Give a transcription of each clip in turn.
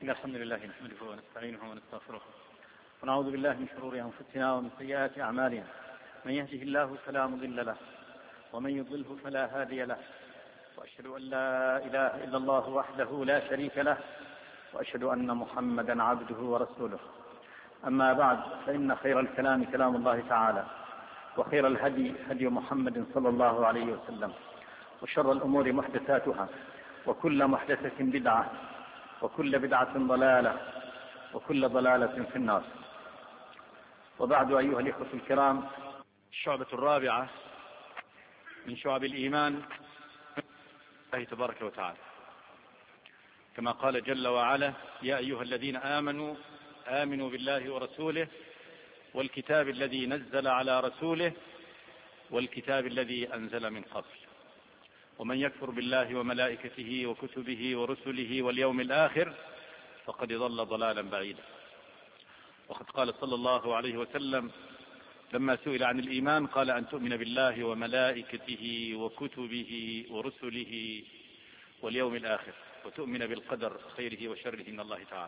إن الحمد لله نحمده ونستعينه ونستغفره ونعوذ بالله من شرور أنفسنا ومن سيئات أعمالنا. من يهده الله فلا مضل له ومن يضلله فلا هادي له، وأشهد أن لا إله إلا الله وحده لا شريك له، وأشهد أن محمدا عبده ورسوله. أما بعد، فإن خير الكلام كلام الله تعالى، وخير الهدي هدي محمد صلى الله عليه وسلم، وشر الأمور محدثاتها، وكل محدثة بدعة، وكل بدعة ضلالة، وكل ضلالة في النار. وبعد، أيها الإخوة الكرام، الشعبة الرابعة من شعب الإيمان الله تبارك وتعالى، كما قال جل وعلا: يا أيها الذين آمنوا آمنوا بالله ورسوله والكتاب الذي نزل على رسوله والكتاب الذي أنزل من قبل، ومن يكفر بالله وملائكته وكتبه ورسله واليوم الآخر فقد ضل ضلالا بعيدا. وقد قال صلى الله عليه وسلم لما سئل عن الإيمان قال: أن تؤمن بالله وملائكته وكتبه ورسله واليوم الآخر، وتؤمن بالقدر خيره وشره من الله تعالى.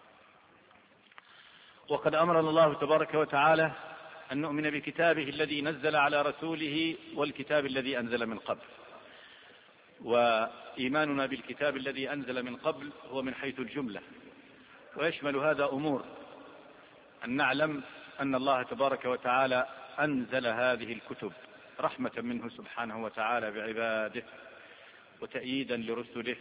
وقد أمرنا الله تبارك وتعالى أن نؤمن بكتابه الذي نزل على رسوله والكتاب الذي أنزل من قبل. وإيماننا بالكتاب الذي أنزل من قبل هو من حيث الجملة، ويشمل هذا أمور: أن نعلم أن الله تبارك وتعالى أنزل هذه الكتب رحمة منه سبحانه وتعالى بعباده، وتأييدا لرسله،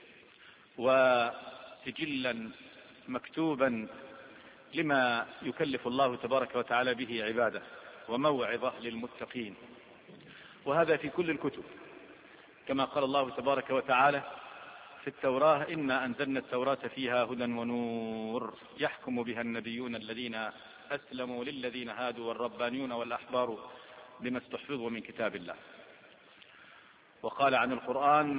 وسجلا مكتوبا لما يكلف الله تبارك وتعالى به عباده، وموعظة للمتقين. وهذا في كل الكتب، كما قال الله تبارك وتعالى في التوراة: إنا أنزلنا التوراة فيها هدى ونور يحكم بها النبيون الذين أسلموا للذين هادوا والربانيون والأحبار بما استحفظوا من كتاب الله. وقال عن القرآن: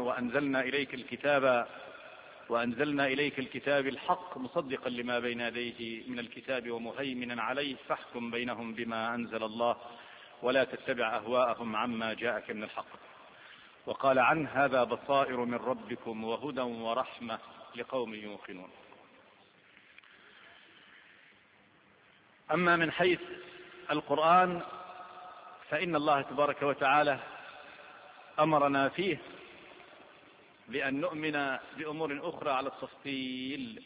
وأنزلنا إليك الكتاب الحق مصدقا لما بين يديه من الكتاب ومهيمنا عليه فاحكم بينهم بما أنزل الله ولا تتبع أهواءهم عما جاءك من الحق. وقال عنه: هذا بصائر من ربكم وهدى ورحمة لقوم يوقنون. أما من حيث القرآن فإن الله تبارك وتعالى أمرنا فيه بأن نؤمن بأمور أخرى على التفصيل.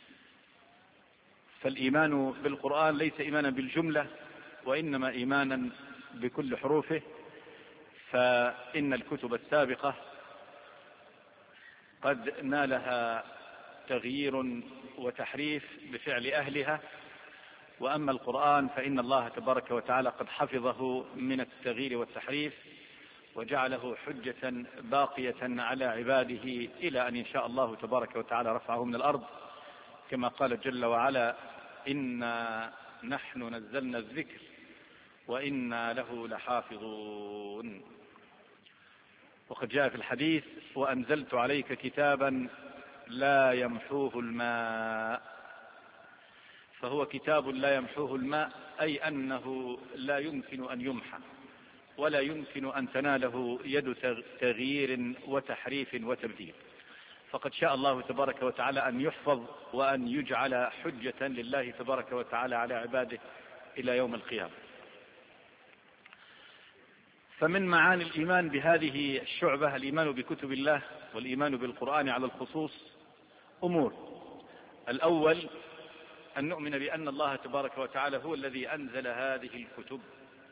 فالإيمان بالقرآن ليس إيمانا بالجملة، وإنما إيمانا بكل حروفه. فإن الكتب السابقة قد نالها تغيير وتحريف بفعل أهلها، وأما القرآن فإن الله تبارك وتعالى قد حفظه من التغيير والتحريف، وجعله حجة باقية على عباده إلى أن يشاء الله تبارك وتعالى رفعه من الأرض، كما قال جل وعلا: إنا نحن نزلنا الذكر وإنا له لحافظون. وقد جاء في الحديث: وأنزلت عليك كتابا لا يمحوه الماء. فهو كتاب لا يمحوه الماء، أي أنه لا يمكن أن يمحى، ولا يمكن أن تناله يد تغيير وتحريف وتبديل. فقد شاء الله تبارك وتعالى أن يحفظ وأن يجعل حجة لله تبارك وتعالى على عباده إلى يوم القيامة. فمن معاني الإيمان بهذه الشعبة الإيمان بكتب الله والإيمان بالقرآن على الخصوص أمور: الأول أن نؤمن بأن الله تبارك وتعالى هو الذي أنزل هذه الكتب،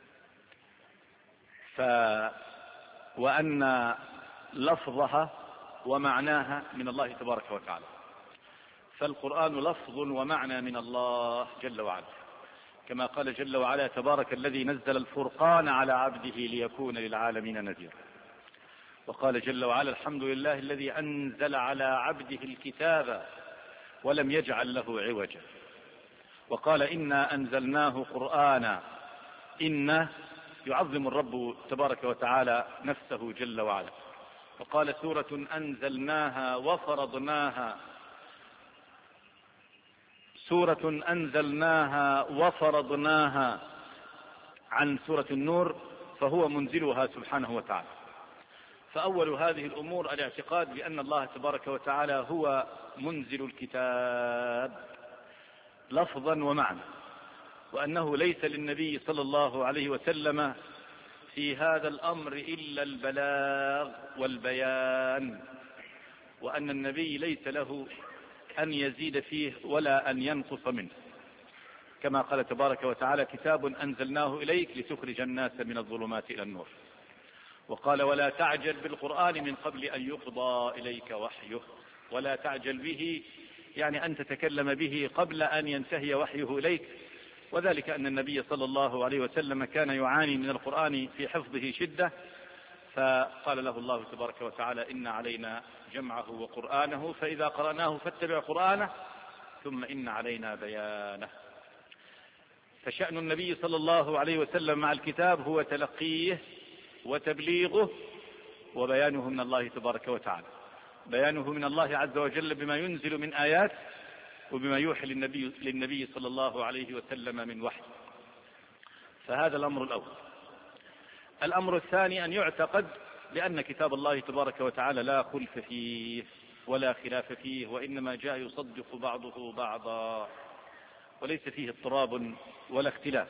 وأن لفظها ومعناها من الله تبارك وتعالى. فالقرآن لفظ ومعنى من الله جل وعلا، كما قال جل وعلا: تبارك الذي نزل الفرقان على عبده ليكون للعالمين نذيرا. وقال جل وعلا: الحمد لله الذي أنزل على عبده الكتاب ولم يجعل له عوجا. وقال: إنا أنزلناه قرآنا. إنا يعظم الرب تبارك وتعالى نفسه جل وعلا. وقال: سورة أنزلناها وفرضناها عن سورة النور، فهو منزلها سبحانه وتعالى. فأول هذه الأمور الاعتقاد بأن الله تبارك وتعالى هو منزل الكتاب لفظا ومعنى، وأنه ليس للنبي صلى الله عليه وسلم في هذا الأمر إلا البلاغ والبيان، وأن النبي ليس له أن يزيد فيه ولا أن ينقص منه، كما قال تبارك وتعالى: كتاب أنزلناه إليك لتخرج الناس من الظلمات إلى النور. وقال: ولا تعجل بالقرآن من قبل أن يقضى إليك وحيه. ولا تعجل به يعني أن تتكلم به قبل أن ينتهي وحيه إليك، وذلك أن النبي صلى الله عليه وسلم كان يعاني من القرآن في حفظه شدة، فقال له الله تبارك وتعالى: إن علينا جمعه وقرآنه فإذا قرأناه فاتبع قرآنه ثم إن علينا بيانه. فشأن النبي صلى الله عليه وسلم مع الكتاب هو تلقيه وتبليغه وبيانه من الله تبارك وتعالى، بيانه من الله عز وجل بما ينزل من آيات وبما يوحي للنبي صلى الله عليه وسلم من وحي. فهذا الأمر الأول. الأمر الثاني أن يعتقد بأن كتاب الله تبارك وتعالى لا خلف فيه ولا خلاف فيه، وإنما جاء يصدق بعضه بعضا وليس فيه اضطراب ولا اختلاف،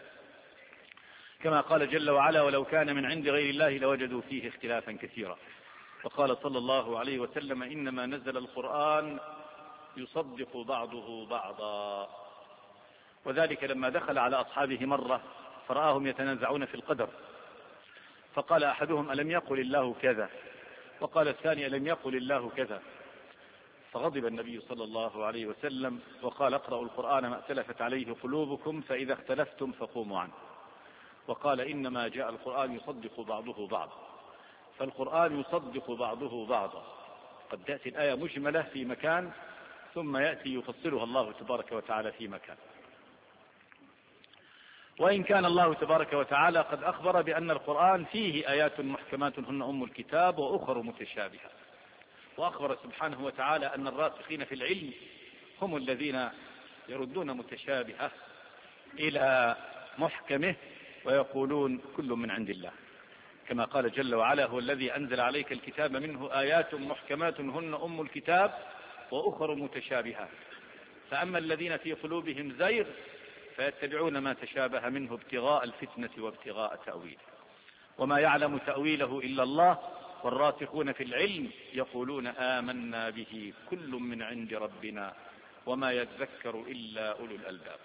كما قال جل وعلا: ولو كان من عند غير الله لوجدوا فيه اختلافا كثيرا. وقال صلى الله عليه وسلم: إنما نزل القرآن يصدق بعضه بعضا. وذلك لما دخل على أصحابه مرة فرآهم يتنازعون في القدر، فقال أحدهم: ألم يقل الله كذا؟ وقال الثاني: ألم يقل الله كذا؟ فغضب النبي صلى الله عليه وسلم وقال: اقرأوا القرآن ما ائتلفت عليه قلوبكم فإذا اختلفتم فقوموا عنه. وقال: إنما جاء القرآن يصدق بعضه بعضا. فالقرآن يصدق بعضه بعضا، قد تأتي الآية مجملة في مكان ثم يأتي يفصلها الله تبارك وتعالى في مكان. وإن كان الله تبارك وتعالى قد أخبر بأن القرآن فيه آيات محكمات هن أم الكتاب وأخر متشابهة، وأخبر سبحانه وتعالى أن الراسخين في العلم هم الذين يردون متشابهة إلى محكمه ويقولون كل من عند الله، كما قال جل وعلا: هو الذي أنزل عليك الكتاب منه آيات محكمات هن أم الكتاب وأخر متشابهات، فأما الذين في قلوبهم زيغ فيتبعون ما تشابه منه ابتغاء الفتنة وابتغاء تأويله، وما يعلم تأويله إلا الله، والراسخون في العلم يقولون آمنا به كل من عند ربنا وما يذكر إلا أولو الألباب.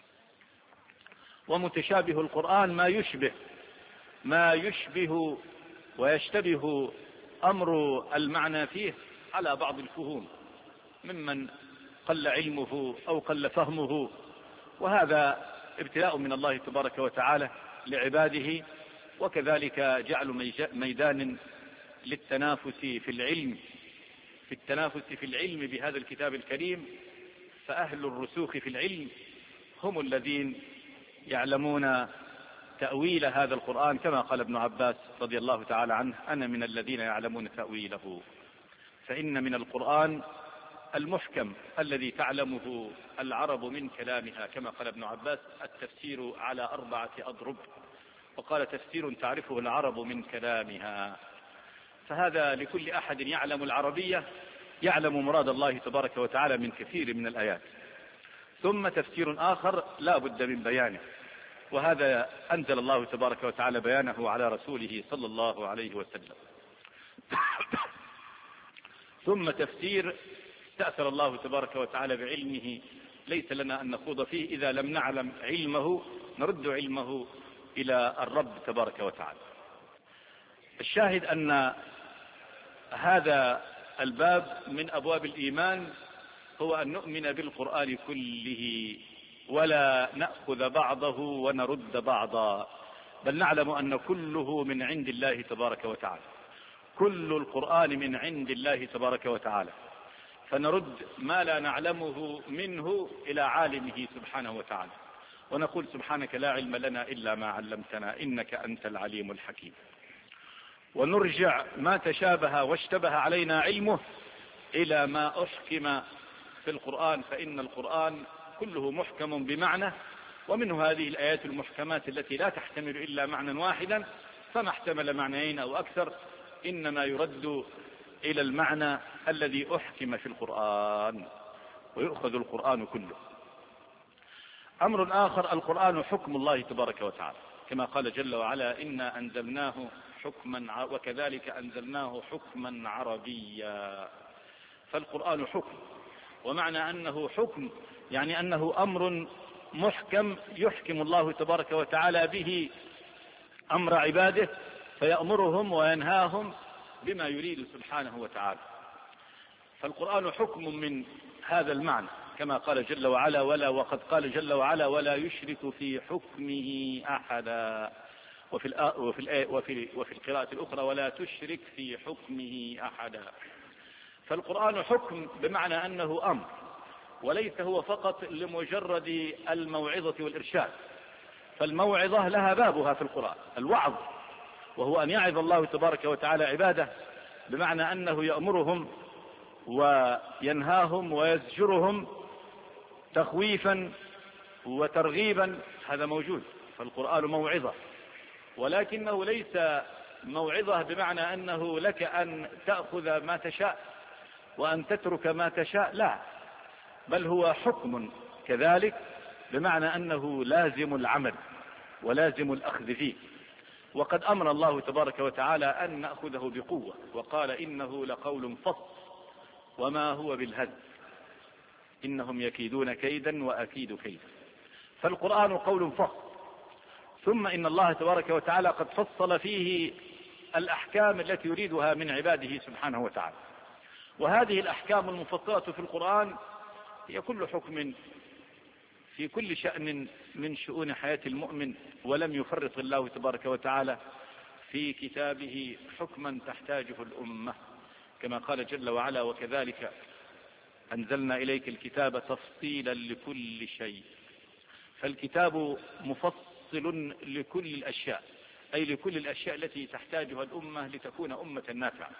ومتشابه القرآن ما يشبه ويشتبه أمر المعنى فيه على بعض الفهوم ممن قل علمه أو قل فهمه، وهذا ابتلاء من الله تبارك وتعالى لعباده، وكذلك جعل ميدان للتنافس في العلم بهذا الكتاب الكريم. فأهل الرسوخ في العلم هم الذين يعلمون تأويل هذا القرآن، كما قال ابن عباس رضي الله تعالى عنه: أنا من الذين يعلمون تأويله. فإن من القرآن المحكم الذي تعلمه العرب من كلامها، كما قال ابن عباس: التفسير على 4 أضرب، وقال: تفسير تعرفه العرب من كلامها. فهذا لكل أحد يعلم العربية يعلم مراد الله تبارك وتعالى من كثير من الآيات. ثم تفسير آخر لا بد من بيانه، وهذا أنزل الله تبارك وتعالى بيانه على رسوله صلى الله عليه وسلم. ثم تفسير استأثر الله تبارك وتعالى بعلمه ليس لنا أن نخوض فيه، إذا لم نعلم علمه نرد علمه إلى الرب تبارك وتعالى. الشاهد أن هذا الباب من أبواب الإيمان هو أن نؤمن بالقرآن كله ولا نأخذ بعضه ونرد بعضا، بل نعلم أن كله من عند الله تبارك وتعالى، كل القرآن من عند الله تبارك وتعالى، فنرد ما لا نعلمه منه إلى عالمه سبحانه وتعالى، ونقول: سبحانك لا علم لنا إلا ما علمتنا إنك أنت العليم الحكيم. ونرجع ما تشابه واشتبه علينا علمه إلى ما أحكم في القرآن، فإن القرآن كله محكم بمعنى، ومنه هذه الآيات المحكمات التي لا تحتمل إلا معنى واحدا، فما احتمل معنيين أو أكثر إنما يرد إلى المعنى الذي أحكم في القرآن، ويؤخذ القرآن كله. أمر آخر، القرآن حكم الله تبارك وتعالى، كما قال جل وعلا: إنا أنزلناه حكما وكذلك أنزلناه حكما عربيا. فالقرآن حكم، ومعنى أنه حكم يعني أنه أمر محكم يحكم الله تبارك وتعالى به أمر عباده، فيأمرهم وينهاهم بما يريد سبحانه وتعالى. فالقرآن حكم من هذا المعنى، كما قال جل وعلا: وقد قال جل وعلا: ولا يشرك في حكمه أحدا. وفي القراءة الأخرى: ولا تشرك في حكمه أحدا. فالقرآن حكم بمعنى أنه أمر، وليس هو فقط لمجرد الموعظة والإرشاد. فالموعظة لها بابها في القرآن، الوعظ، وهو أن يعظ الله تبارك وتعالى عباده، بمعنى أنه يأمرهم وينهاهم ويزجرهم تخويفا وترغيبا، هذا موجود. فالقرآن موعظة، ولكنه ليس موعظة بمعنى أنه لك أن تأخذ ما تشاء وأن تترك ما تشاء، لا، بل هو حكم كذلك، بمعنى أنه لازم العمل ولازم الأخذ فيه. وقد أمر الله تبارك وتعالى أن نأخذه بقوة، وقال: إنه لقول فصل وما هو بالهزل إنهم يكيدون كيدا وأكيد كيدا. فالقرآن قول فصل، ثم إن الله تبارك وتعالى قد فصل فيه الأحكام التي يريدها من عباده سبحانه وتعالى. وهذه الأحكام المفصلة في القرآن هي كل حكم في كل شأن من شؤون حياة المؤمن، ولم يفرط الله تبارك وتعالى في كتابه حكما تحتاجه الأمة، كما قال جل وعلا: وكذلك أنزلنا إليك الكتاب تفصيلا لكل شيء. فالكتاب مفصل لكل الأشياء، أي لكل الأشياء التي تحتاجها الأمة لتكون أمة نافعة.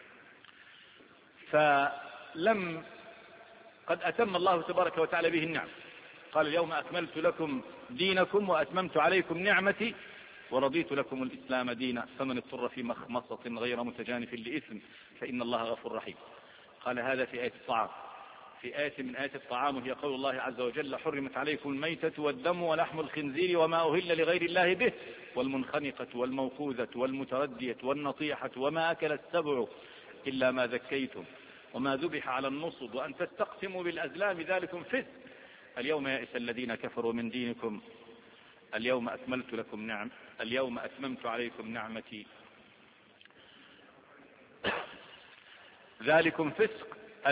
قد أتم الله تبارك وتعالى به النعم، قال: اليوم أكملت لكم دينكم وأتممت عليكم نعمتي ورضيت لكم الإسلام دينا، فمن اضطر في مخمصة غير متجانف لإثم فإن الله غفور رحيم. قال هذا في آية الطعام. في آية من آيات الطعام هي قول الله عز وجل: حرمت عليكم الميتة والدم ولحم الخنزير وما أهل لغير الله به والمنخنقة والموقوذة والمتردية والنطيحة وما أكل السبع إلا ما ذكيتم وما ذبح على النصب وأن تستقسموا بالأزلام ذلكم فسق. اليوم يئس الذين كفروا من دينكم اليوم أتممت عليكم نعمتي ذلكم فسق.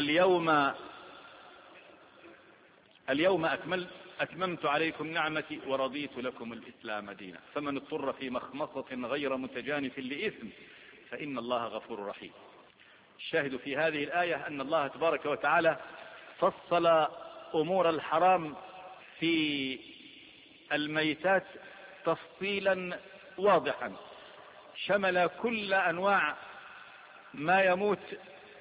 اليوم أتممت عليكم نعمتي ورضيت لكم الإسلام دينا، فمن اضطر في مخمصة غير متجانف لإثم فإن الله غفور رحيم. الشاهد في هذه الآية أن الله تبارك وتعالى فصل أمور الحرام في الميتات تفصيلا واضحا، شمل كل أنواع ما يموت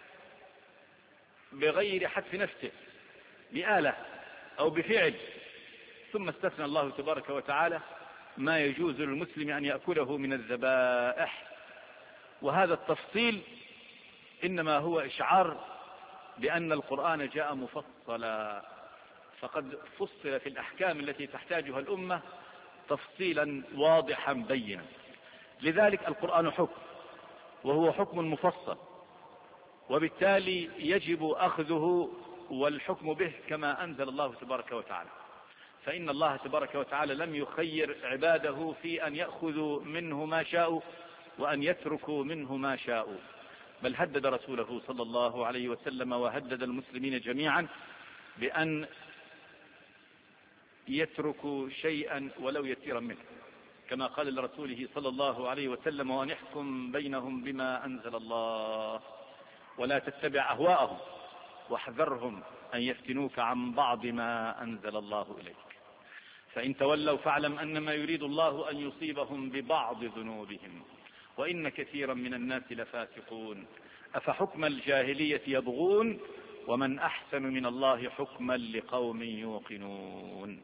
بغير حتف نفسه بآلة أو بفعل، ثم استثنى الله تبارك وتعالى ما يجوز للمسلم أن يأكله من الذبائح. وهذا التفصيل إنما هو إشعار بأن القرآن جاء مفصلا، فقد فصل في الأحكام التي تحتاجها الأمة تفصيلا واضحا بينا. لذلك القرآن حكم، وهو حكم مفصل، وبالتالي يجب أخذه والحكم به كما أنزل الله تبارك وتعالى. فإن الله تبارك وتعالى لم يخير عباده في أن يأخذوا منه ما شاءوا وأن يتركوا منه ما شاءوا، بل هدد رسوله صلى الله عليه وسلم وهدد المسلمين جميعا بأن يتركوا شيئا ولو يسيرا منه، كما قال لرسوله صلى الله عليه وسلم: وأن يحكم بينهم بما أنزل الله ولا تتبع أهواءهم واحذرهم أن يفتنوك عن بعض ما أنزل الله إليك، فإن تولوا فاعلم أنما يريد الله أن يصيبهم ببعض ذنوبهم وإن كثيرا من الناس لفاسقون أفحكم الجاهلية يبغون ومن أحسن من الله حكما لقوم يوقنون.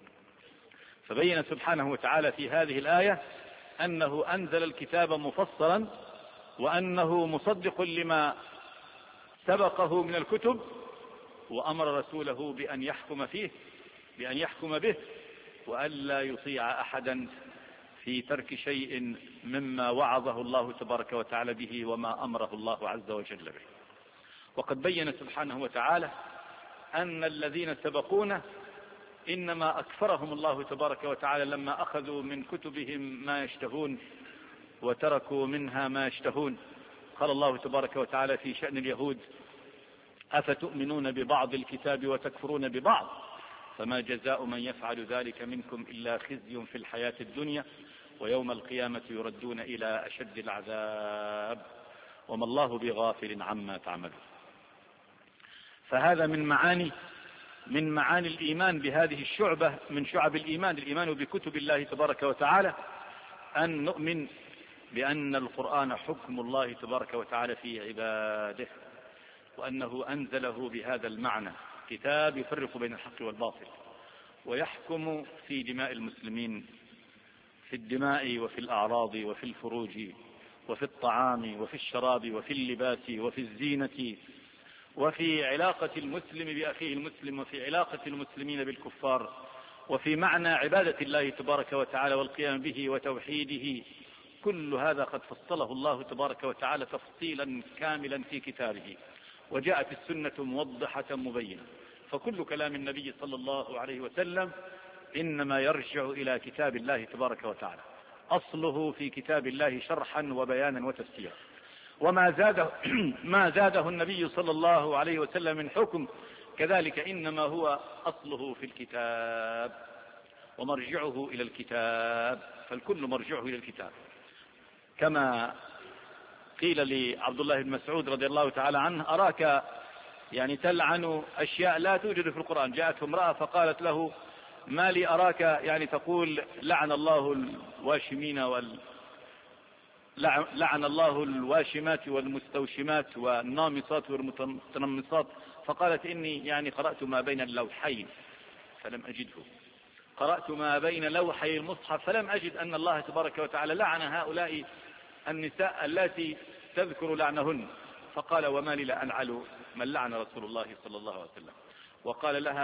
فبين سبحانه وتعالى في هذه الآية أنه أنزل الكتاب مفصلا وأنه مصدق لما سبقه من الكتب، وأمر رسوله بأن يحكم به وألا يطيع أحدا في ترك شيء مما وعظه الله تبارك وتعالى به وما أمره الله عز وجل به. وقد بين سبحانه وتعالى أن الذين سبقونا إنما أكفرهم الله تبارك وتعالى لما أخذوا من كتبهم ما يشتهون وتركوا منها ما يشتهون. قال الله تبارك وتعالى في شأن اليهود: أفتؤمنون ببعض الكتاب وتكفرون ببعض، فما جزاء من يفعل ذلك منكم إلا خزي في الحياة الدنيا ويوم القيامة يردون إلى أشد العذاب وما الله بغافل عما تعملون. فهذا من معاني الإيمان بهذه الشعبة من شعب الإيمان بكتب الله تبارك وتعالى، أن نؤمن بأن القرآن حكم الله تبارك وتعالى في عباده، وأنه أنزله بهذا المعنى، كتاب يفرق بين الحق والباطل ويحكم في دماء المسلمين، في الدماء وفي الأعراض وفي الفروج وفي الطعام وفي الشراب وفي اللباس وفي الزينة وفي علاقة المسلم بأخيه المسلم وفي علاقة المسلمين بالكفار وفي معنى عبادة الله تبارك وتعالى والقيام به وتوحيده. كل هذا قد فصله الله تبارك وتعالى تفصيلا كاملا في كتابه، وجاءت السنة موضحة مبينة. فكل كلام النبي صلى الله عليه وسلم إنما يرجع إلى كتاب الله تبارك وتعالى، أصله في كتاب الله شرحا وبيانا وتفسيرا. ما زاده النبي صلى الله عليه وسلم من حكم كذلك إنما هو أصله في الكتاب ومرجعه إلى الكتاب، فالكل مرجعه إلى الكتاب. كما قيل لعبد الله بن مسعود رضي الله تعالى عنه: أراك تلعن أشياء لا توجد في القرآن. جاءته امرأة فقالت له: ما لي أراك تقول لعن الله الواشمين لعن الله الواشمات والمستوشمات والنامصات والمتنمصات. فقالت: إني قرأت ما بين اللوحين فلم أجده، قرأت ما بين لوحي المصحف فلم أجد أن الله تبارك وتعالى لعن هؤلاء النساء التي تذكر لعنهن. فقال: وما لي لا ألعن من لعن رسول الله صلى الله عليه وسلم. وقال لها: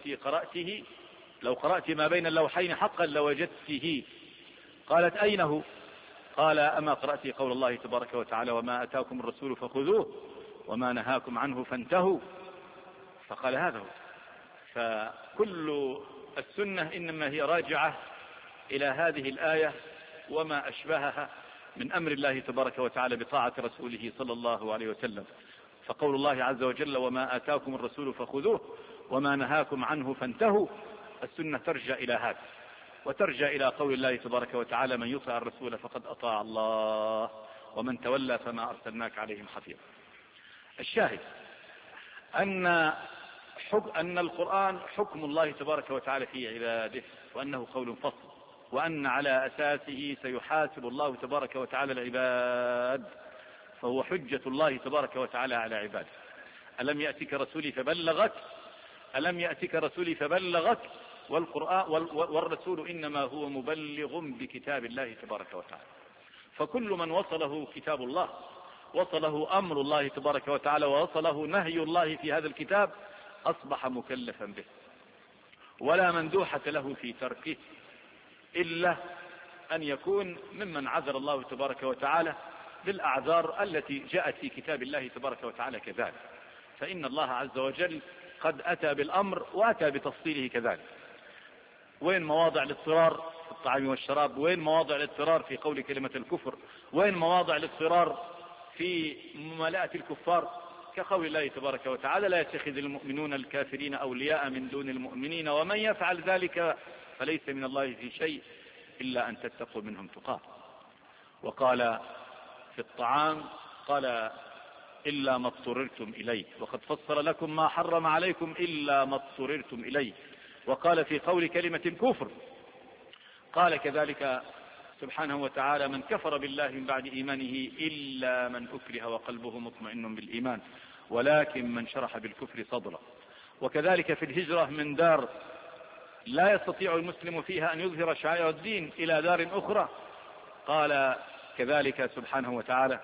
لو قرأت ما بين اللوحين حقا لوجدته. قالت: أين هو؟ قال: أما قرأت قول الله تبارك وتعالى: وما أتاكم الرسول فخذوه وما نهاكم عنه فانتهوا. فقال: هذا هو. فكل السنة إنما هي راجعة إلى هذه الآية وما أشبهها من أمر الله تبارك وتعالى بطاعة رسوله صلى الله عليه وسلم. فقول الله عز وجل: وما آتاكم الرسول فخذوه وما نهاكم عنه فانتهوا، السنة ترجع إلى هذا، وترجع إلى قول الله تبارك وتعالى: من يطع الرسول فقد أطاع الله ومن تولى فما أرسلناك عليهم حفيظا. الشاهد أن القرآن حكم الله تبارك وتعالى في عباده، وأنه قول فصل، وأن على أساسه سيحاسب الله تبارك وتعالى العباد، فهو حجة الله تبارك وتعالى على عباده. ألم يأتك رسولي فبلغك والرسول إنما هو مبلغ بكتاب الله تبارك وتعالى. فكل من وصله كتاب الله، وصله أمر الله تبارك وتعالى، ووصله نهي الله في هذا الكتاب، أصبح مكلفا به، ولا مندوحة له في تركه إلا أن يكون ممن عذر الله تبارك وتعالى بالأعذار التي جاءت في كتاب الله تبارك وتعالى كذلك. فإن الله عز وجل قد أتى بالأمر وأتى بتفصيله كذلك. وين مواضع الاضطرار في الطعام والشراب؟ وين مواضع الاضطرار في قول كلمة الكفر؟ وين مواضع الاضطرار في ممالاة الكفار؟ كقول الله تبارك وتعالى: لا يتخذ المؤمنون الكافرين أولياء من دون المؤمنين ومن يفعل ذلك فليس من الله في شيء إلا أن تتقوا منهم تقاه. وقال في الطعام: قال: إلا ما اضطررتم إليه، وقد فصل لكم ما حرم عليكم إلا ما اضطررتم إليه. وقال في قول كلمة كفر، قال كذلك سبحانه وتعالى: من كفر بالله من بعد إيمانه إلا من أكره وقلبه مطمئن بالإيمان ولكن من شرح بالكفر صدره. وكذلك في الهجرة من دار لا يستطيع المسلم فيها أن يظهر شعائر الدين إلى دار أخرى، قال كذلك سبحانه وتعالى: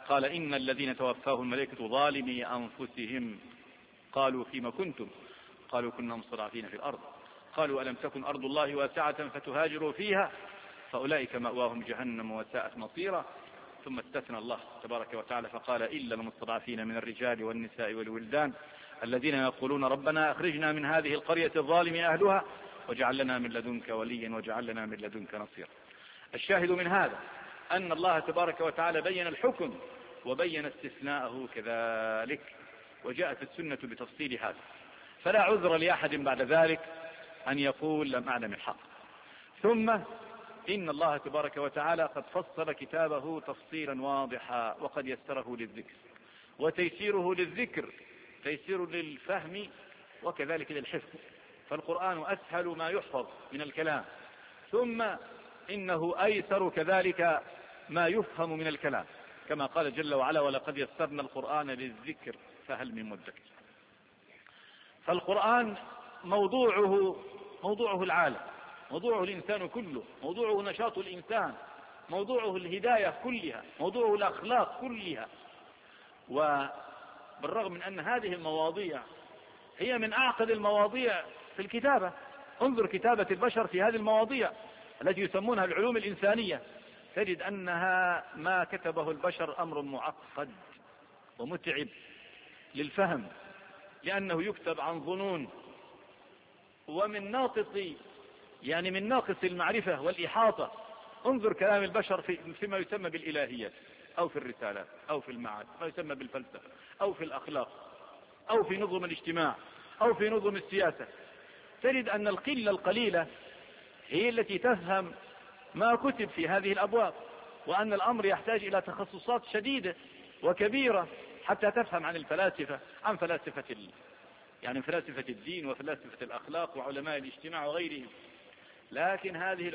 قال إن الذين توفاهم الملائكة ظالمي أنفسهم قالوا فيما كنتم قالوا كنا مستضعفين في الأرض قالوا ألم تكن أرض الله واسعة فتهاجروا فيها فأولئك مأواهم جهنم وساءت مصيرا. ثم استثنى الله تبارك وتعالى فقال إلا المستضعفين من الرجال والنساء والولدان الذين يقولون ربنا أخرجنا من هذه القرية الظالم أهلها واجعل لنا من لدنك وليا واجعل لنا من لدنك نصيرا. الشاهد من هذا أن الله تبارك وتعالى بين الحكم وبين استثناءه كذلك، وجاءت السنة بتفصيل هذا، فلا عذر لأحد بعد ذلك أن يقول لم أعلم الحق. ثم إن الله تبارك وتعالى قد فصل كتابه تفصيلا واضحا وقد يسره للذكر، وتيسيره للذكر تيسير للفهم وكذلك للحفظ، فالقرآن أسهل ما يحفظ من الكلام، ثم إنه أيسر كذلك ما يفهم من الكلام، كما قال جل وعلا ولقد يسرنا القرآن للذكر فهل من مدكر. فالقرآن موضوعه العالم، موضوعه الإنسان كله، موضوعه نشاط الإنسان، موضوعه الهداية كلها، موضوعه الأخلاق كلها. وبالرغم من أن هذه المواضيع هي من أعقد المواضيع في الكتابة، انظر كتابة البشر في هذه المواضيع التي يسمونها العلوم الإنسانية، تجد أنها ما كتبه البشر أمر معقد ومتعب للفهم، لأنه يكتب عن ظنون ومن من ناقص المعرفة والإحاطة. انظر كلام البشر فيما يسمى بالإلهيات أو في الرسالات أو في المعاد، ما يسمى بالفلسفة أو في الأخلاق أو في نظم الاجتماع أو في نظم السياسة، تجد أن القلة القليلة هي التي تفهم ما كتب في هذه الأبواب، وأن الأمر يحتاج إلى تخصصات شديدة وكبيرة حتى تفهم عن الفلاسفة، عن فلاسفة فلاسفة الدين وفلاسفة الأخلاق وعلماء الاجتماع وغيرهم. لكن هذه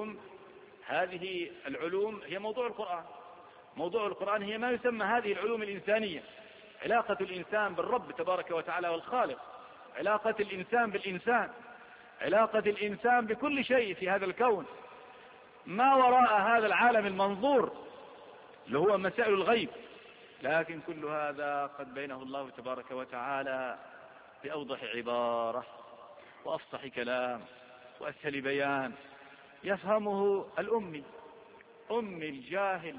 العلوم هي موضوع القرآن. موضوع القرآن هي ما يسمى هذه العلوم الإنسانية، علاقة الإنسان بالرب تبارك وتعالى والخالق، علاقة الإنسان بالإنسان، علاقة الإنسان بكل شيء في هذا الكون، ما وراء هذا العالم المنظور اللي هو مسائل الغيب. لكن كل هذا قد بينه الله تبارك وتعالى بأوضح عبارة وأفصح كلام وأسهل بيان يفهمه الأمي الجاهل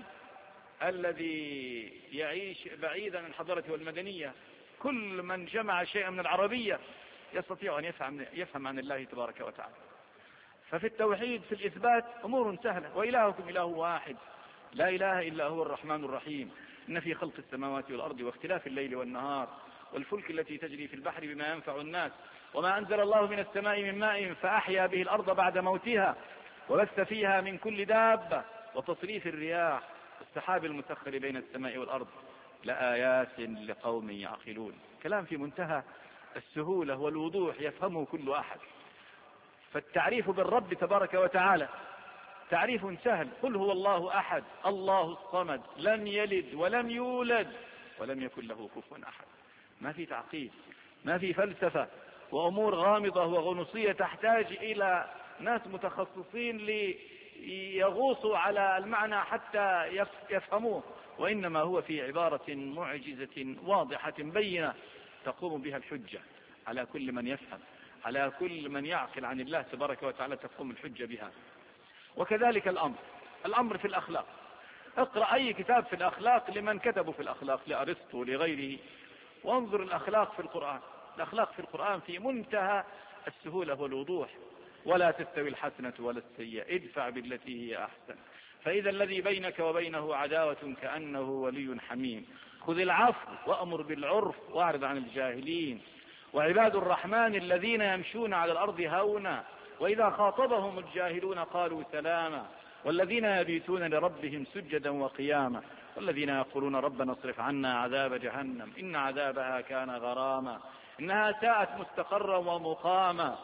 الذي يعيش بعيدا عن الحضارة والمدنية. كل من جمع شيئا من العربية يستطيع أن يفهم عن الله تبارك وتعالى. ففي التوحيد في الإثبات أمور سهلة، وإلهكم إله واحد لا إله إلا هو الرحمن الرحيم، إن في خلق السماوات والأرض واختلاف الليل والنهار والفلك التي تجري في البحر بما ينفع الناس وما أنزل الله من السماء من ماء فأحيا به الأرض بعد موتها وبث فيها من كل دابة وتصريف الرياح والسحاب المسخر بين السماء والأرض لآيات لقوم يعقلون. كلام في منتهى السهولة والوضوح يفهمه كل أحد. فالتعريف بالرب تبارك وتعالى تعريف سهل، قل هو الله أحد الله الصمد لم يلد ولم يولد ولم يكن له كفوا أحد. ما في تعقيد، ما في فلسفة وأمور غامضة وغنوصية تحتاج إلى ناس متخصصين ليغوصوا على المعنى حتى يفهموه، وإنما هو في عبارة معجزة واضحة بينة تقوم بها الحجة على كل من يفهم، على كل من يعقل عن الله تبارك وتعالى تقوم الحجة بها. وكذلك الأمر في الأخلاق. اقرأ أي كتاب في الأخلاق لمن كتبوا في الأخلاق، لأرسطو لغيره، وانظر الأخلاق في القرآن. الأخلاق في القرآن في منتهى السهولة والوضوح. ولا تستوي الحسنة ولا السيئة ادفع بالتي هي أحسن فإذا الذي بينك وبينه عداوة كأنه ولي حميم خذ العفو وأمر بالعرف واعرض عن الجاهلين وعباد الرحمن الذين يمشون على الأرض هونا وإذا خاطبهم الجاهلون قالوا سلاما والذين يبيتون لربهم سجدا وقياما والذين يقولون ربنا اصرف عنا عذاب جهنم إن عذابها كان غراما إنها ساءت مستقرا ومقاما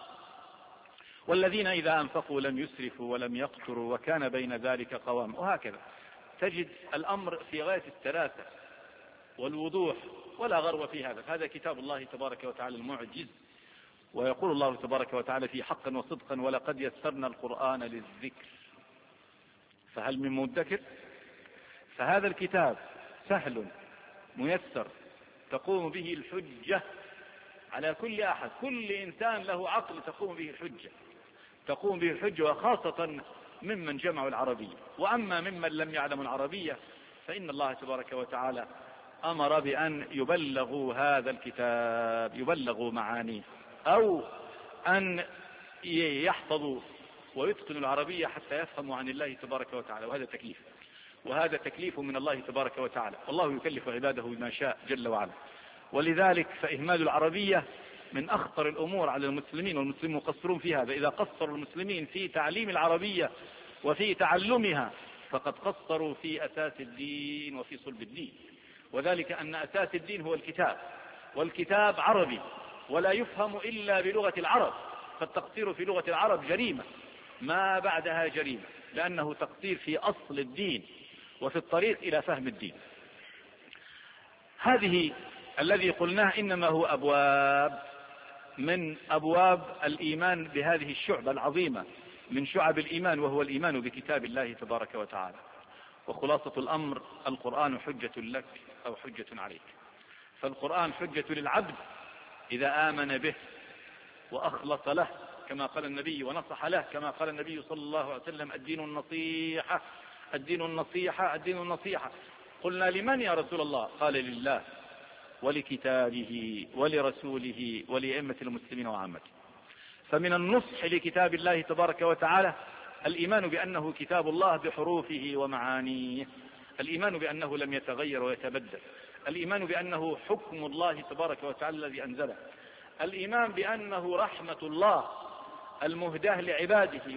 والذين إذا أنفقوا لم يسرفوا ولم يقتروا وكان بين ذلك قواما. وهكذا تجد الأمر في غاية السلاسة والوضوح ولا غرو في هذا. هذا كتاب الله تبارك وتعالى المعجز. ويقول الله تبارك وتعالى فيه حقا وصدقا ولقد يسرنا القرآن للذكر فهل من مدكر. فهذا الكتاب سهل ميسر تقوم به الحجة على كل أحد. كل إنسان له عقل تقوم به الحجة وخاصة ممن جمعوا العربية. وأما ممن لم يعلموا العربية فإن الله تبارك وتعالى أمر بأن يبلغوا هذا الكتاب، يبلغوا معانيه، أو أن يحفظوا ويتقنوا العربية حتى يفهموا عن الله تبارك وتعالى. وهذا تكليف من الله تبارك وتعالى، والله يكلف عباده بما شاء جل وعلا. ولذلك فإهمال العربية من أخطر الأمور على المسلمين، والمسلمين مقصرون في هذا. إذا قصروا المسلمين في تعليم العربية وفي تعلمها فقد قصروا في أساس الدين وفي صلب الدين، وذلك أن أساس الدين هو الكتاب، والكتاب عربي ولا يفهم إلا بلغة العرب. فالتقصير في لغة العرب جريمة ما بعدها جريمة، لأنه تقصير في أصل الدين وفي الطريق إلى فهم الدين. هذه الذي قلناه إنما هو أبواب من أبواب الإيمان بهذه الشعبة العظيمة من شعب الإيمان، وهو الإيمان بكتاب الله تبارك وتعالى. وخلاصة الأمر: القرآن حجة لك أو حجة عليك. فالقرآن حجة للعبد إذا آمن به وأخلص له كما قال النبي، ونصح له كما قال النبي صلى الله عليه وسلم: الدين النصيحة، الدين النصيحة، الدين النصيحة. قلنا: لمن يا رسول الله؟ قال: لله ولكتابه ولرسوله ولأئمة المسلمين وعامته. فمن النصح لكتاب الله تبارك وتعالى الإيمان بأنه كتاب الله بحروفه ومعانيه، الإيمان بأنه لم يتغير ويتبدل، الإيمان بأنه حكم الله تبارك وتعالى الذي أنزله، الإيمان بأنه رحمة الله المهداة لعباده،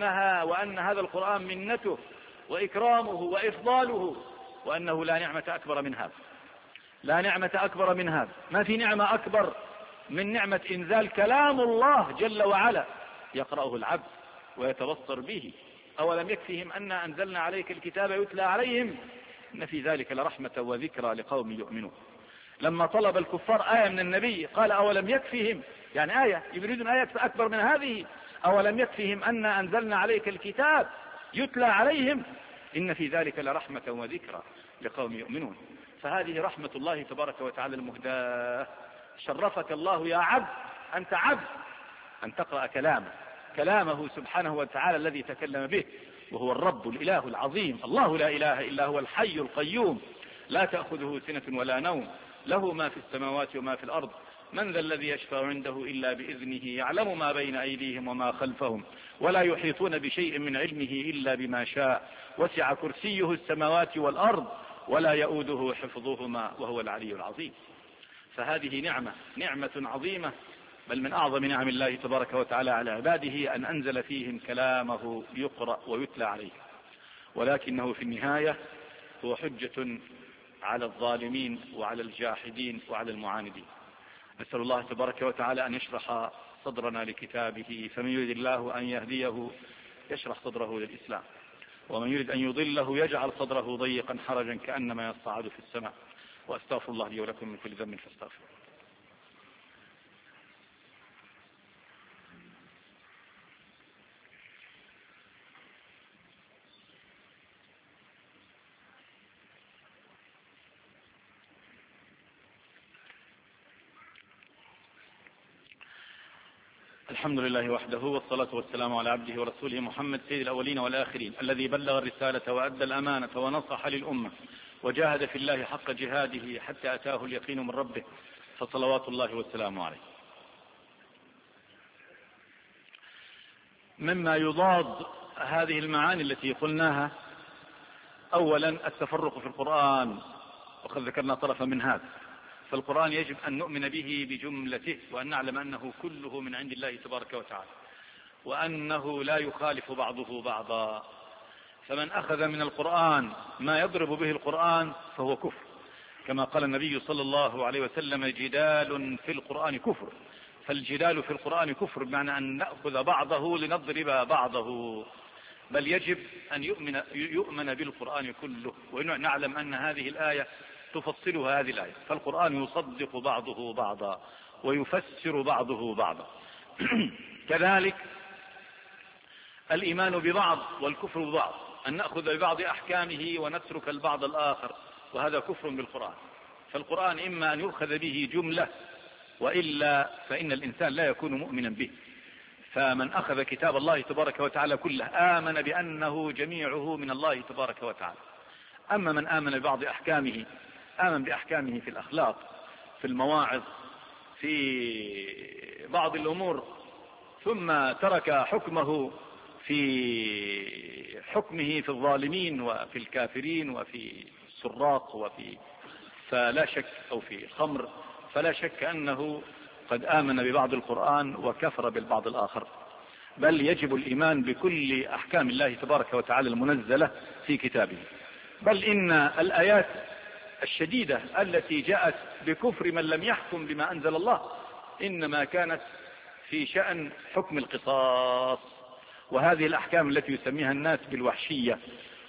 وأن هذا القرآن منته وإكرامه وإفضاله، وأنه لا نعمة أكبر من هذا، لا نعمة أكبر من هذا. ما في نعمة أكبر من نعمة إنزال كلام الله جل وعلا يقرأه العبد ويتبصر به. أولم يكفهم أن أنزلنا عليك الكتاب يتلى عليهم إن في ذلك لرحمة وذكرى لقوم يؤمنون. لما طلب الكفار آية من النبي قال: أولم يكفهم، يعني آية، يريدون آية أكبر من هذه. أولم يكفهم أن أنزلنا عليك الكتاب يتلى عليهم إن في ذلك لرحمة وذكرى لقوم يؤمنون. فهذه رحمة الله تبارك وتعالى المهداة. شرفك الله يا عبد، أنت عبد، أن تقرأ كلامه سبحانه وتعالى الذي تكلم به، وهو الرب الإله العظيم، الله لا إله إلا هو الحي القيوم، لا تأخذه سنة ولا نوم، له ما في السماوات وما في الأرض، من ذا الذي يشفع عنده إلا بإذنه، يعلم ما بين أيديهم وما خلفهم، ولا يحيطون بشيء من علمه إلا بما شاء، وسع كرسيه السماوات والأرض ولا يؤوده حفظهما وهو العلي العظيم. فهذه نعمة عظيمة، بل من أعظم نعم الله تبارك وتعالى على عباده أن أنزل فيهم كلامه يقرأ ويتلى عليه. ولكنه في النهاية هو حجة على الظالمين وعلى الجاحدين وعلى المعاندين. نسأل الله تبارك وتعالى أن يشرح صدرنا لكتابه، فمن يريد الله أن يهديه يشرح صدره للإسلام، ومن يريد أن يضله يجعل صدره ضيقا حرجا كأنما يصعد في السماء. وأستغفر الله لي ولكم من كل ذنب فاستغفروه. الحمد لله وحده، والصلاة والسلام على عبده ورسوله محمد سيد الأولين والآخرين، الذي بلغ الرسالة وأدى الأمانة ونصح للأمة وجاهد في الله حق جهاده حتى أتاه اليقين من ربه، فصلوات الله والسلام عليه. مما يضاد هذه المعاني التي قلناها: أولا التفرق في القرآن، وقد ذكرنا طرفا من هذا. فالقرآن يجب أن نؤمن به بجملته، وأن نعلم أنه كله من عند الله تبارك وتعالى، وأنه لا يخالف بعضه بعضا. فمن أخذ من القرآن ما يضرب به القرآن فهو كفر، كما قال النبي صلى الله عليه وسلم: جدال في القرآن كفر. فالجدال في القرآن كفر بمعنى أن نأخذ بعضه لنضرب بعضه، بل يجب أن يؤمن بالقرآن كله، ونعلم أن هذه الآية تفصلها هذه الآية. فالقرآن يصدق بعضه بعضا ويفسر بعضه بعضا. كذلك الإيمان ببعض والكفر ببعض، أن نأخذ ببعض أحكامه ونترك البعض الآخر، وهذا كفر بالقرآن. فالقرآن إما أن يؤخذ به جملة، وإلا فإن الإنسان لا يكون مؤمنا به. فمن أخذ كتاب الله تبارك وتعالى كله آمن بأنه جميعه من الله تبارك وتعالى. أما من آمن ببعض أحكامه، آمن بأحكامه في الأخلاق، في المواعظ، في بعض الأمور، ثم ترك حكمه في الظالمين وفي الكافرين وفي السراق فلا شك، أو في الخمر، فلا شك أنه قد آمن ببعض القرآن وكفر بالبعض الآخر. بل يجب الإيمان بكل أحكام الله تبارك وتعالى المنزلة في كتابه. بل إن الآيات الشديدة التي جاءت بكفر من لم يحكم بما أنزل الله إنما كانت في شأن حكم القصاص، وهذه الأحكام التي يسميها الناس بالوحشية،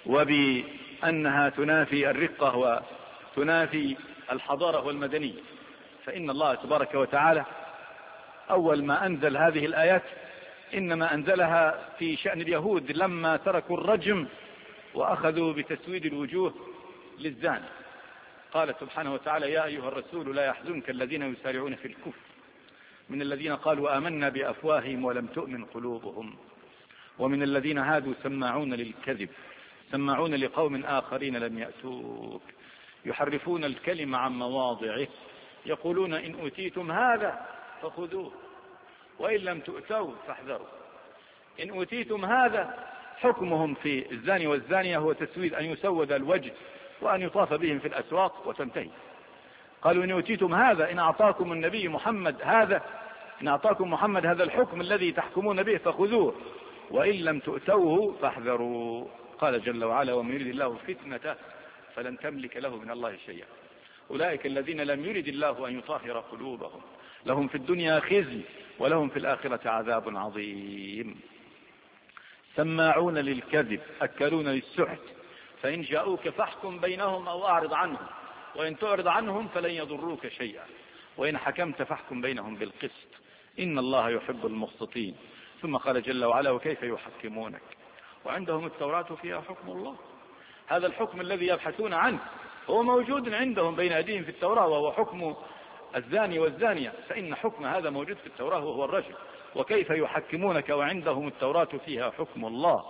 وبأنها تنافي الرقة وتنافي الحضارة والمدنية. فإن الله تبارك وتعالى أول ما أنزل هذه الآيات إنما أنزلها في شأن اليهود لما تركوا الرجم وأخذوا بتسويد الوجوه للزاني. قال سبحانه وتعالى: يا أيها الرسول لا يحزنك الذين يسارعون في الكفر من الذين قالوا آمنا بأفواههم ولم تؤمن قلوبهم ومن الذين هادوا سماعون للكذب سماعون لقوم آخرين لم يأتوك يحرفون الكلم عن مواضعه يقولون إن أوتيتم هذا فخذوه وإن لم تؤتوا فاحذروا. إن أوتيتم هذا حكمهم في الزاني والزانية هو تسويد، أن يسود الوجه وأن يطاف بهم في الأسواق وتنتهي. قالوا إن أوتيتم هذا، إن أعطاكم النبي محمد هذا، إن أعطاكم محمد هذا الحكم الذي تحكمون به فخذوه وإن لم تؤتوه فاحذروا. قال جل وعلا: ومن يريد الله فتنته فلن تملك له من الله شيئا. أولئك الذين لم يرد الله أن يطهر قلوبهم لهم في الدنيا خزي ولهم في الآخرة عذاب عظيم. سماعون للكذب أكلون للسحت فإن جاءوك فاحكم بينهم أو أعرض عنهم وإن تعرض عنهم فلن يضروك شيئا وإن حكمت فاحكم بينهم بالقسط إن الله يحب المقسطين. ثم قال جل وعلا: وكيف يحكمونك وعندهم التوراة فيها حكم الله. هذا الحكم الذي يبحثون عنه هو موجود عندهم بين أيديهم في التوراة، وهو حكم الزاني والزانية، فإن حكم هذا موجود في التوراة وهو الرجل. وكيف يحكمونك وعندهم التوراة فيها حكم الله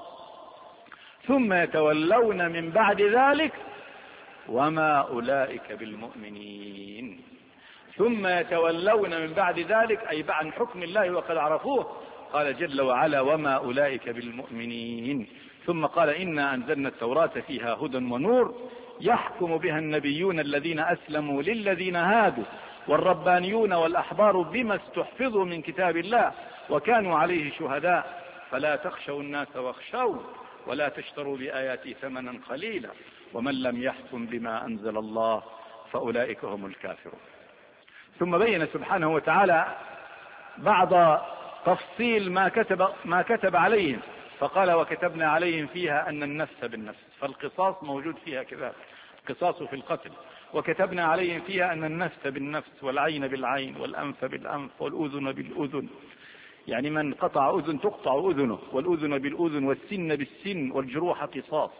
ثم يتولون من بعد ذلك وما أولئك بالمؤمنين. ثم يتولون من بعد ذلك أي عن حكم الله وقد عرفوه. قال جل وعلا: وما أولئك بالمؤمنين. ثم قال: إنا أنزلنا التوراة فيها هدى ونور يحكم بها النبيون الذين أسلموا للذين هادوا والربانيون والأحبار بما استحفظوا من كتاب الله وكانوا عليه شهداء فلا تخشوا الناس واخشون ولا تشتروا بآياتي ثمنا قليلا ومن لم يحكم بما أنزل الله فأولئك هم الكافرون. ثم بين سبحانه وتعالى بعض تفصيل ما كتب عليهم، فقال: وكتبنا عليهم فيها أن النفس بالنفس، فالقصاص موجود فيها كذلك، القصاص في القتل. وكتبنا عليهم فيها أن النفس بالنفس والعين بالعين والأنف بالأنف والأذن بالأذن، يعني من قطع أذن تقطع أذنه، والأذن بالأذن والسن بالسن والجروح قصاص،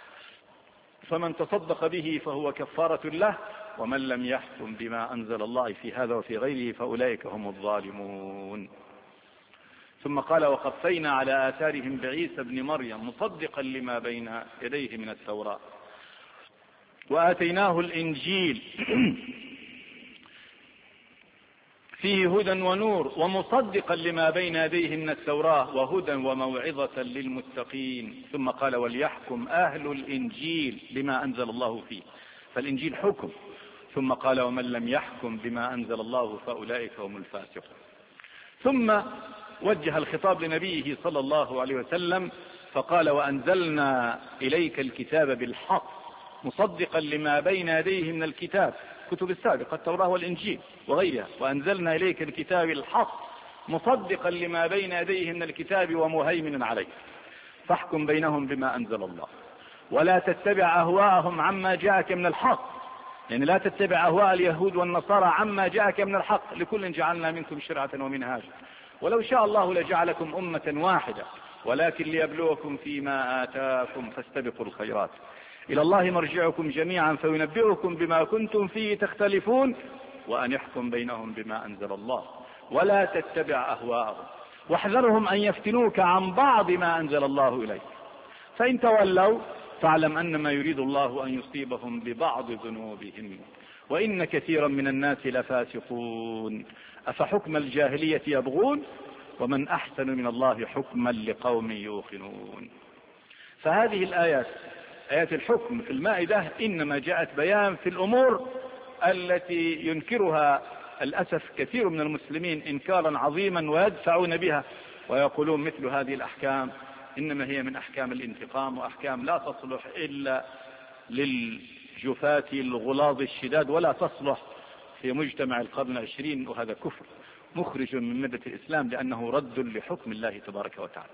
فمن تصدق به فهو كفارة له ومن لم يحكم بما أنزل الله في هذا وفي غيره فأولئك هم الظالمون. ثم قال: وقفينا على آثارهم بعيسى بن مريم مصدقا لما بين يديه من التوراة وآتيناه الإنجيل فيه هدى ونور ومصدقا لما بين يديه من التوراة وهدى وموعظة للمتقين. ثم قال: وليحكم أهل الإنجيل بما أنزل الله فيه، فالإنجيل حكم. ثم قال: ومن لم يحكم بما أنزل الله فأولئك هم الفاسقون. ثم وجه الخطاب لنبيه صلى الله عليه وسلم فقال: وأنزلنا إليك الكتاب بالحق مصدقا لما بين يديه من الكتاب، كتب السابقة التوراة والإنجيل وغيرها، وأنزلنا إليك الكتاب الحق مصدقا لما بين يديه من الكتاب ومهيمنا عليه فاحكم بينهم بما أنزل الله ولا تتبع أهواءهم عما جاءك من الحق، يعني لا تتبع أهواء اليهود والنصارى عما جاءك من الحق، لكل جعلنا منكم شرعة ومنهاجا ولو شاء الله لجعلكم أمة واحدة ولكن ليبلوكم فيما آتاكم فاستبقوا الخيرات. إلى الله مرجعكم جميعا فينبئكم بما كنتم فيه تختلفون وأن يحكم بينهم بما أنزل الله ولا تتبع أهواءهم واحذرهم أن يفتنوك عن بعض ما أنزل الله إليك فإن تولوا فاعلم أنما يريد الله أن يصيبهم ببعض ذنوبهم وإن كثيرا من الناس لفاسقون أفحكم الجاهلية يبغون ومن أحسن من الله حكما لقوم يوقنون. فهذه الآيات آيات الحكم في المائدة إنما جاءت بيان في الأمور التي ينكرها الأسف كثير من المسلمين إنكارا عظيما ويدفعون بها ويقولون مثل هذه الأحكام إنما هي من أحكام الانتقام وأحكام لا تصلح إلا للجفاة الغلاظ الشداد ولا تصلح في مجتمع القرن العشرين وهذا كفر مخرج من ملة الإسلام لأنه رد لحكم الله تبارك وتعالى.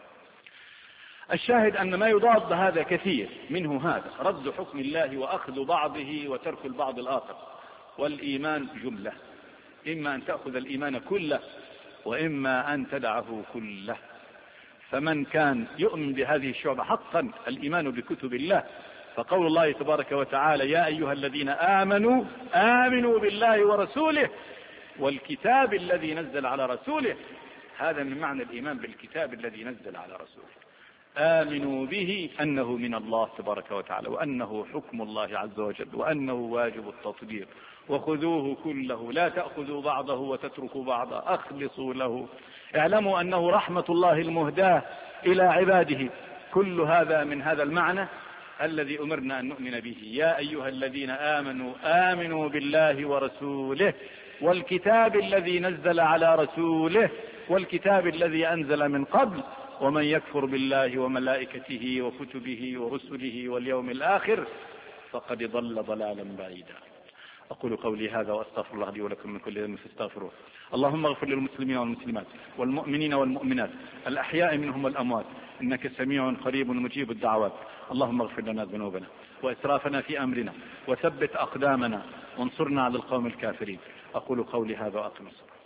الشاهد أن ما يضاد هذا كثير منه هذا رد حكم الله وأخذ بعضه وترك البعض الآخر. والإيمان جملة إما أن تأخذ الإيمان كله وإما أن تدعه كله. فمن كان يؤمن بهذه الشعبة حقا الإيمان بكتب الله فقول الله تبارك وتعالى يا أيها الذين آمنوا آمنوا بالله ورسوله والكتاب الذي نزل على رسوله هذا من معنى الإيمان بالكتاب الذي نزل على رسوله. آمنوا به أنه من الله تبارك وتعالى وأنه حكم الله عز وجل وأنه واجب التطبيق وخذوه كله لا تأخذوا بعضه وتتركوا بعضه أخلصوا له اعلموا أنه رحمة الله المهداة إلى عباده. كل هذا من هذا المعنى الذي أمرنا أن نؤمن به. يا أيها الذين آمنوا آمنوا بالله ورسوله والكتاب الذي نزل على رسوله والكتاب الذي أنزل من قبل ومن يكفر بالله وملائكته وكتبه ورسله واليوم الآخر فقد ضل ضلالا بعيدا. أقول قولي هذا وأستغفر الله لي ولكم من كل ذنب فاستغفروه. اللهم اغفر للمسلمين والمسلمات والمؤمنين والمؤمنات الأحياء منهم والأموات إنك سميع قريب مجيب الدعوات. اللهم اغفر لنا ذنوبنا وإسرافنا في أمرنا وثبت أقدامنا وانصرنا على القوم الكافرين. أقول قولي هذا وأقم الصلاة.